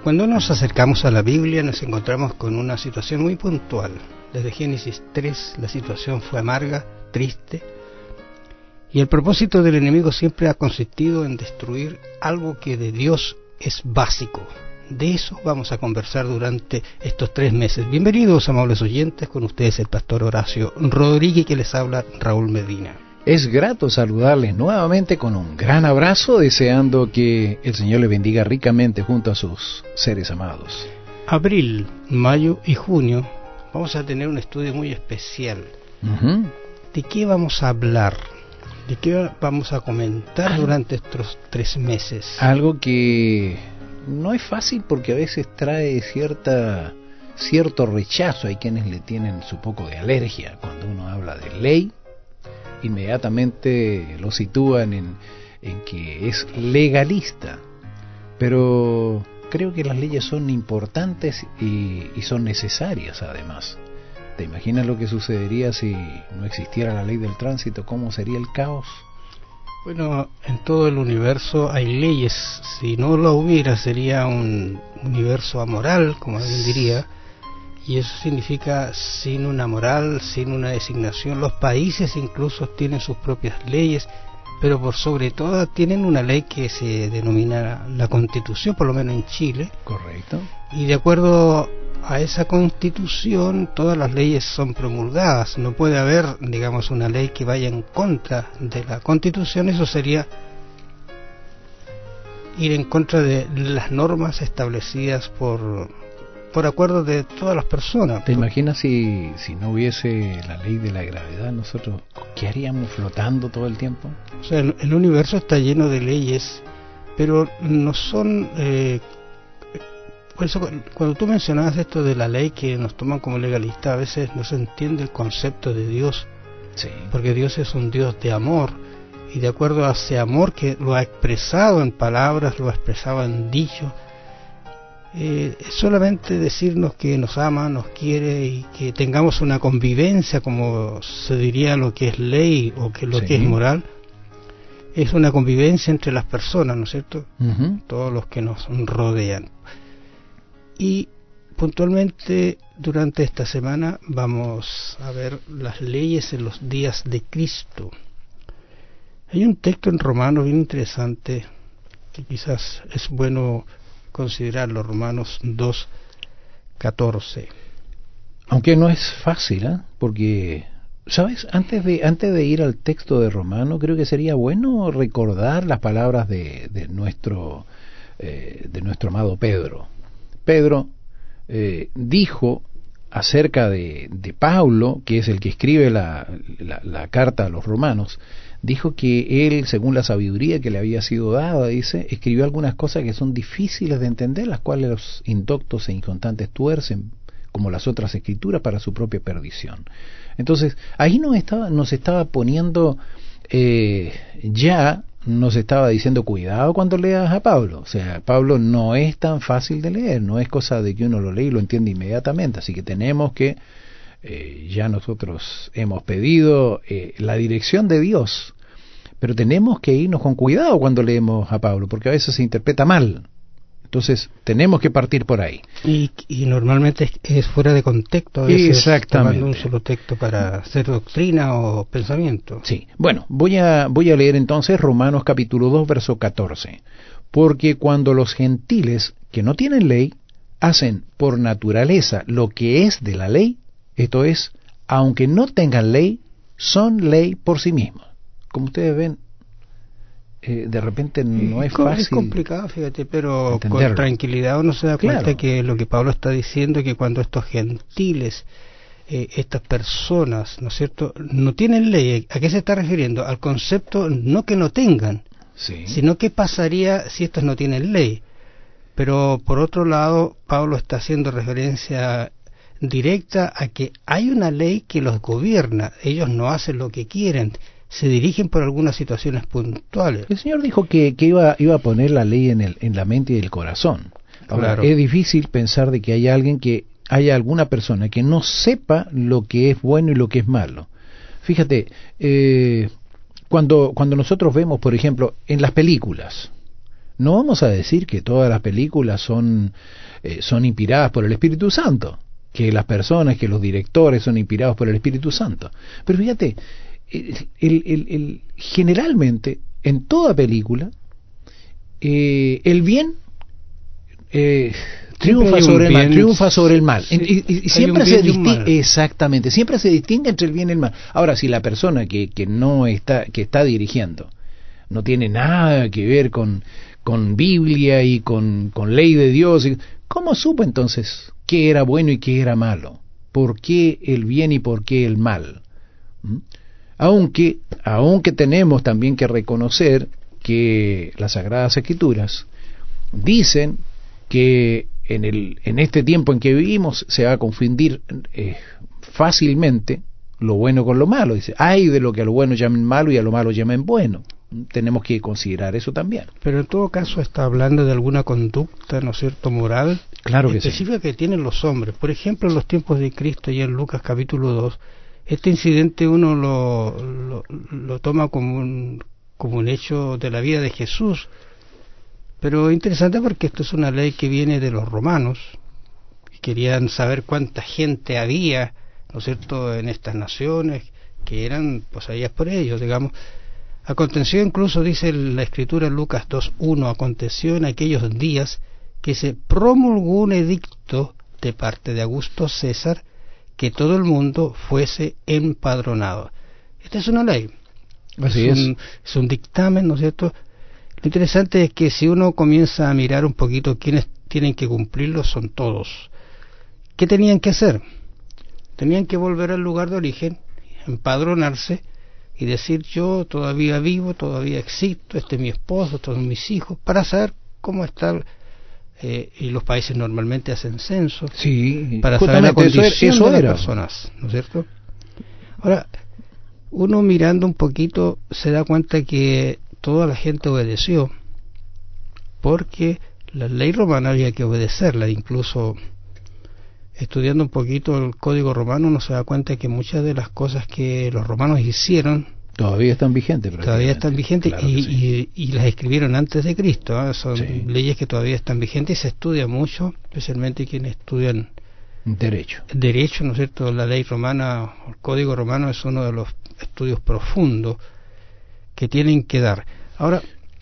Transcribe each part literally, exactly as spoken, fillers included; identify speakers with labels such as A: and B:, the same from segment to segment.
A: Cuando nos acercamos a la Biblia nos encontramos con una situación muy puntual. Desde Génesis tres la situación fue amarga, triste, y el propósito del enemigo siempre ha consistido en destruir algo que de Dios es básico. De eso vamos a conversar durante estos tres meses. Bienvenidos, amables oyentes, con ustedes el pastor Horacio Rodríguez, que les habla Raúl Medina.
B: Es grato saludarles nuevamente con un gran abrazo, deseando que el Señor les bendiga ricamente junto a sus seres amados.
A: Abril, mayo y junio vamos a tener un estudio muy especial.
B: Uh-huh.
A: ¿De qué vamos a hablar? ¿De qué vamos a comentar durante estos tres meses?
B: Algo que no es fácil porque a veces trae cierta cierto rechazo. Hay quienes le tienen su poco de alergia cuando uno habla de ley. Inmediatamente lo sitúan en, en que es legalista, pero creo que las leyes son importantes y, y son necesarias además. ¿Te imaginas lo que sucedería si no existiera la ley del tránsito? ¿Cómo sería el caos?
A: Bueno, en todo el universo hay leyes. Si no lo hubiera, sería un universo amoral, como alguien diría. Y eso significa sin una moral, sin una designación. Los países incluso tienen sus propias leyes, pero por sobre todo tienen una ley que se denomina la Constitución, por lo menos en Chile.
B: Correcto.
A: Y de acuerdo a esa Constitución, todas las leyes son promulgadas. No puede haber, digamos, una ley que vaya en contra de la Constitución. Eso sería ir en contra de las normas establecidas por... por acuerdo de todas las personas.
B: ¿Te imaginas si, si no hubiese la ley de la gravedad? ¿Nosotros qué haríamos flotando todo el tiempo?
A: O sea, el, el universo está lleno de leyes, pero no son... Eh, por eso, cuando tú mencionabas esto de la ley que nos toman como legalistas, a veces no se entiende el concepto de Dios.
B: Sí. Porque
A: Dios es un Dios de amor, y de acuerdo a ese amor que lo ha expresado en palabras, lo ha expresado en dichos, Eh, solamente decirnos que nos ama, nos quiere y que tengamos una convivencia, como se diría lo que es ley o que lo
B: sí.
A: que es moral, es una convivencia entre las personas, ¿no es cierto?
B: Uh-huh.
A: Todos los que nos rodean. Y puntualmente durante esta semana vamos a ver las leyes en los días de Cristo. Hay un texto en Romanos bien interesante que quizás es bueno considerarlo, Romanos dos catorce.
B: Aunque no es fácil, ¿eh? Porque, ¿sabes? Antes de antes de ir al texto de Romano, creo que sería bueno recordar las palabras de, de nuestro eh, de nuestro amado Pedro. Pedro eh, dijo acerca de, de Pablo, que es el que escribe la, la, la carta a los romanos, dijo que él, según la sabiduría que le había sido dada, dice, escribió algunas cosas que son difíciles de entender, las cuales los indoctos e inconstantes tuercen, como las otras escrituras, para su propia perdición. Entonces, ahí nos estaba, nos estaba poniendo, eh, ya nos estaba diciendo, cuidado cuando leas a Pablo. O sea, Pablo no es tan fácil de leer, no es cosa de que uno lo lee y lo entiende inmediatamente, así que tenemos que Eh, ya nosotros hemos pedido eh, la dirección de Dios, pero tenemos que irnos con cuidado cuando leemos a Pablo, porque a veces se interpreta mal. Entonces tenemos que partir por ahí.
A: Y, y normalmente es, es fuera de contexto, a veces
B: Exactamente.
A: tomando un solo texto para hacer doctrina o pensamiento.
B: Sí, bueno, voy a, voy a leer entonces Romanos capítulo dos, verso catorce. Porque cuando los gentiles que no tienen ley hacen por naturaleza lo que es de la ley, esto es, aunque no tengan ley, son ley por sí mismos. Como ustedes ven, eh, de repente no es fácil.
A: Es complicado, fíjate, pero
B: entenderlo.
A: Con tranquilidad uno se da cuenta
B: Claro.
A: que lo que Pablo está diciendo es que cuando estos gentiles, eh, estas personas, ¿no es cierto?, no tienen ley, ¿a qué se está refiriendo? Al concepto no que no tengan,
B: Sí.
A: sino qué pasaría si estos no tienen ley. Pero por otro lado, Pablo está haciendo referencia directa a que hay una ley que los gobierna. Ellos no hacen lo que quieren, se dirigen por algunas situaciones puntuales.
B: El Señor dijo que, que iba, iba a poner la ley en, el, en la mente y el corazón. Ahora,
A: Claro.
B: es difícil pensar de que haya alguien que haya alguna persona que no sepa lo que es bueno y lo que es malo. Fíjate, eh, cuando, cuando nosotros vemos, por ejemplo, en las películas, No vamos a decir que todas las películas son, eh, son inspiradas por el Espíritu Santo, que las personas, que los directores son inspirados por el Espíritu Santo. Pero fíjate, el, el, el, el, generalmente en toda película eh, el bien eh, triunfa sobre el mal, triunfa sobre el mal. Sí, y, y, y siempre se distingue, exactamente, siempre se distingue entre el bien y el mal. Ahora, si la persona que, que no está, que está dirigiendo, no tiene nada que ver con, con Biblia y con, con ley de Dios, ¿cómo supo entonces qué era bueno y qué era malo? ¿Por qué el bien y por qué el mal? ¿Mm? Aunque, aunque tenemos también que reconocer que las Sagradas Escrituras dicen que en, el, en este tiempo en que vivimos se va a confundir eh, fácilmente lo bueno con lo malo. Dice, ay de lo que a lo bueno llamen malo y a lo malo llamen bueno. Tenemos que considerar eso también.
A: Pero en todo caso está hablando de alguna conducta, ¿no es cierto?, moral,
B: claro que
A: específica
B: sí,
A: que tienen los hombres. Por ejemplo, en los tiempos de Cristo, y en Lucas capítulo dos, este incidente uno lo, lo, lo toma como un, como un hecho de la vida de Jesús. Pero interesante porque esto es una ley que viene de los romanos, y querían saber cuánta gente había, ¿no es cierto?, en estas naciones, que eran poseídas por ellos, digamos. Aconteció, incluso dice la escritura en Lucas dos uno, aconteció en aquellos días que se promulgó un edicto de parte de Augusto César que todo el mundo fuese empadronado. Esta es una ley.
B: Así
A: es,
B: es.
A: Un, es un dictamen, ¿no es cierto? Lo interesante es que si uno comienza a mirar un poquito quiénes tienen que cumplirlo, son todos. ¿Qué tenían que hacer? Tenían que volver al lugar de origen, empadronarse y decir, yo todavía vivo, todavía existo, este es mi esposo, estos son mis hijos, para saber cómo está. Eh, y los países normalmente hacen censos,
B: sí,
A: para saber la condición
B: eso, eso
A: de
B: era.
A: las personas, ¿no es cierto? Ahora, uno mirando un poquito se da cuenta que toda la gente obedeció, porque la ley romana había que obedecerla. Incluso estudiando un poquito el código romano uno se da cuenta que muchas de las cosas que los romanos hicieron
B: todavía están vigentes,
A: todavía están vigentes,
B: claro
A: y,
B: sí.
A: y, y las escribieron antes de Cristo, ¿eh? Son
B: sí.
A: leyes que todavía están vigentes y se estudia mucho, especialmente quienes estudian
B: derecho.
A: Derecho, ¿no es cierto? La ley romana, el código romano es uno de los estudios profundos que tienen que dar. Ahora,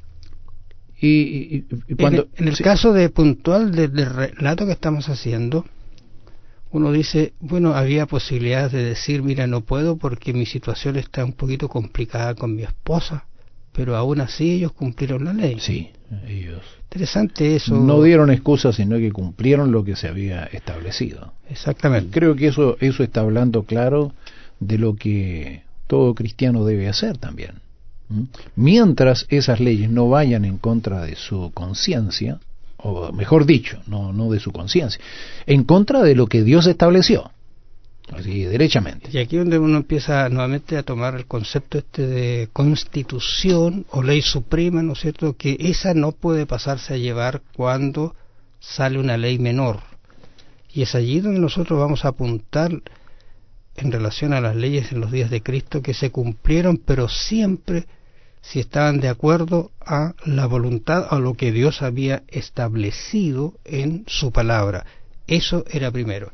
B: y, y, y cuando,
A: en, en el
B: sí.
A: caso de puntual del de relato que estamos haciendo, uno dice, bueno, había posibilidades de decir, mira, no puedo porque mi situación está un poquito complicada con mi esposa, pero aún así ellos cumplieron la ley.
B: Sí, ellos.
A: Interesante eso.
B: No dieron excusas, sino que cumplieron lo que se había establecido.
A: Exactamente.
B: Creo que eso, eso está hablando claro de lo que todo cristiano debe hacer también. ¿Mm? Mientras esas leyes no vayan en contra de su conciencia, o mejor dicho, no, no de su conciencia, en contra de lo que Dios estableció, así derechamente.
A: Y aquí es donde uno empieza nuevamente a tomar el concepto este de constitución o ley suprema, ¿no es cierto?, que esa no puede pasarse a llevar cuando sale una ley menor. Y es allí donde nosotros vamos a apuntar en relación a las leyes en los días de Cristo, que se cumplieron, pero siempre si estaban de acuerdo a la voluntad, a lo que Dios había establecido en su palabra. Eso era primero.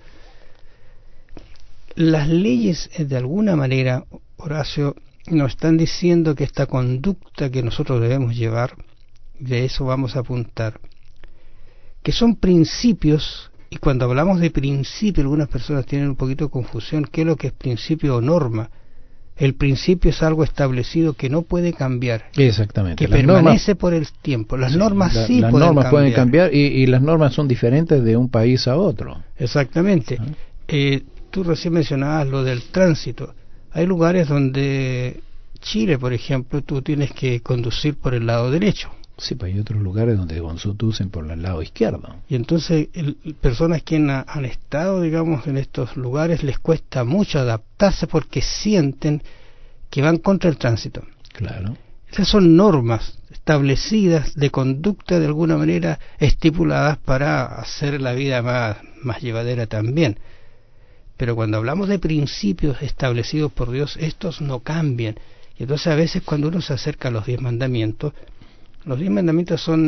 A: Las leyes, de alguna manera, Horacio, nos están diciendo que esta conducta que nosotros debemos llevar, de eso vamos a apuntar, que son principios, y cuando hablamos de principio, algunas personas tienen un poquito de confusión, ¿qué es lo que es principio o norma? El principio es algo establecido que no puede cambiar.
B: Exactamente.
A: Que
B: las
A: permanece
B: normas,
A: por el tiempo. Las
B: sí,
A: normas
B: la,
A: sí
B: las
A: pueden
B: normas
A: cambiar.
B: pueden cambiar y, y las normas son diferentes de un país a otro.
A: Exactamente. ¿Ah? Eh, tú recién mencionabas lo del tránsito. Hay lugares donde Chile, por ejemplo, tú tienes que conducir por el lado derecho.
B: Sí, pues hay otros lugares donde conducen por el lado izquierdo.
A: Y entonces el, personas que han, han estado, digamos, en estos lugares les cuesta mucho adaptarse porque sienten que van contra el tránsito.
B: Claro.
A: Esas son normas establecidas de conducta, de alguna manera estipuladas para hacer la vida más, más llevadera también. Pero cuando hablamos de principios establecidos por Dios, estos no cambian. Y entonces a veces cuando uno se acerca a los diez mandamientos, los diez mandamientos son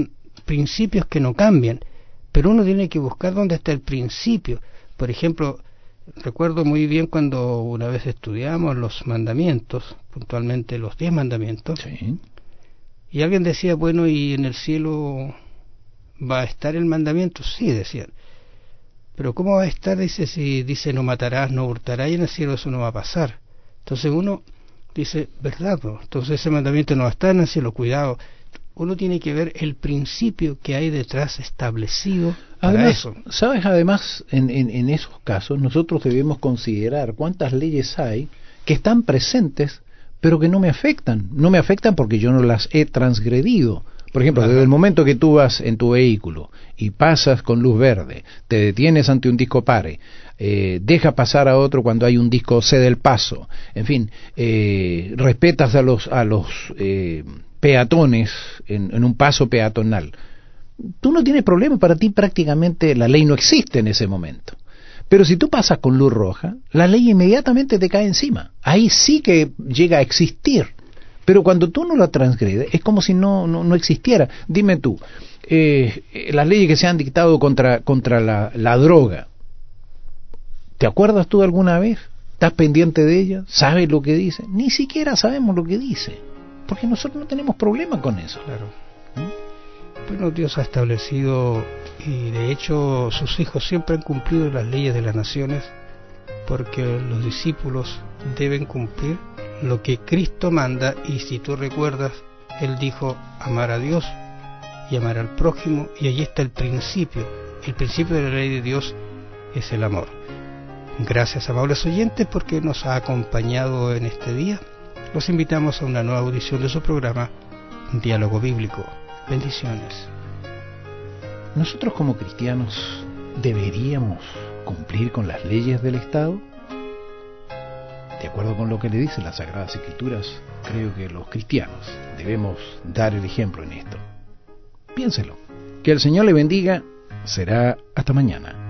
A: principios que no cambian, pero uno tiene que buscar dónde está el principio. Por ejemplo, recuerdo muy bien cuando una vez estudiamos los mandamientos, puntualmente los diez mandamientos,
B: Sí.
A: y alguien decía, bueno, ¿y en el cielo va a estar el mandamiento? Sí, decían. Pero ¿cómo va a estar? Dice, si dice no matarás, no hurtarás, y en el cielo eso no va a pasar. Entonces uno dice, ¿verdad? No? Entonces ese mandamiento no va a estar en el cielo, cuidado. Uno tiene que ver el principio que hay detrás establecido para
B: Además,
A: eso.
B: ¿sabes? Además, en, en, en esos casos, nosotros debemos considerar cuántas leyes hay que están presentes, pero que no me afectan. No me afectan porque yo no las he transgredido. Por ejemplo,
A: Ajá.
B: desde el momento que tú vas en tu vehículo y pasas con luz verde, te detienes ante un disco pare, eh, deja pasar a otro cuando hay un disco, cede el paso, en fin, eh, respetas a los a los eh, peatones en, en un paso peatonal, tú no tienes problema, para ti prácticamente la ley no existe en ese momento. Pero si tú pasas con luz roja, la ley inmediatamente te cae encima. Ahí sí que llega a existir. Pero cuando tú no la transgredes, es como si no, no, no existiera. Dime tú, eh, las leyes que se han dictado contra, contra la, la droga, ¿te acuerdas tú alguna vez? ¿Estás pendiente de ella? ¿Sabes lo que dice? Ni siquiera sabemos lo que dice, porque nosotros no tenemos problema con eso.
A: Claro.
B: ¿Mm?
A: Bueno, Dios ha establecido, y de hecho sus hijos siempre han cumplido las leyes de las naciones, porque los discípulos deben cumplir lo que Cristo manda. Y si tú recuerdas, Él dijo amar a Dios y amar al prójimo, y allí está el principio. El principio de la ley de Dios es el amor. Gracias, amables oyentes, porque nos ha acompañado en este día. Los invitamos a una nueva audición de su programa Diálogo Bíblico. Bendiciones.
B: Nosotros como cristianos deberíamos cumplir con las leyes del Estado. De acuerdo con lo que le dicen las Sagradas Escrituras, creo que los cristianos debemos dar el ejemplo en esto. Piénselo. Que el Señor le bendiga. Será hasta mañana.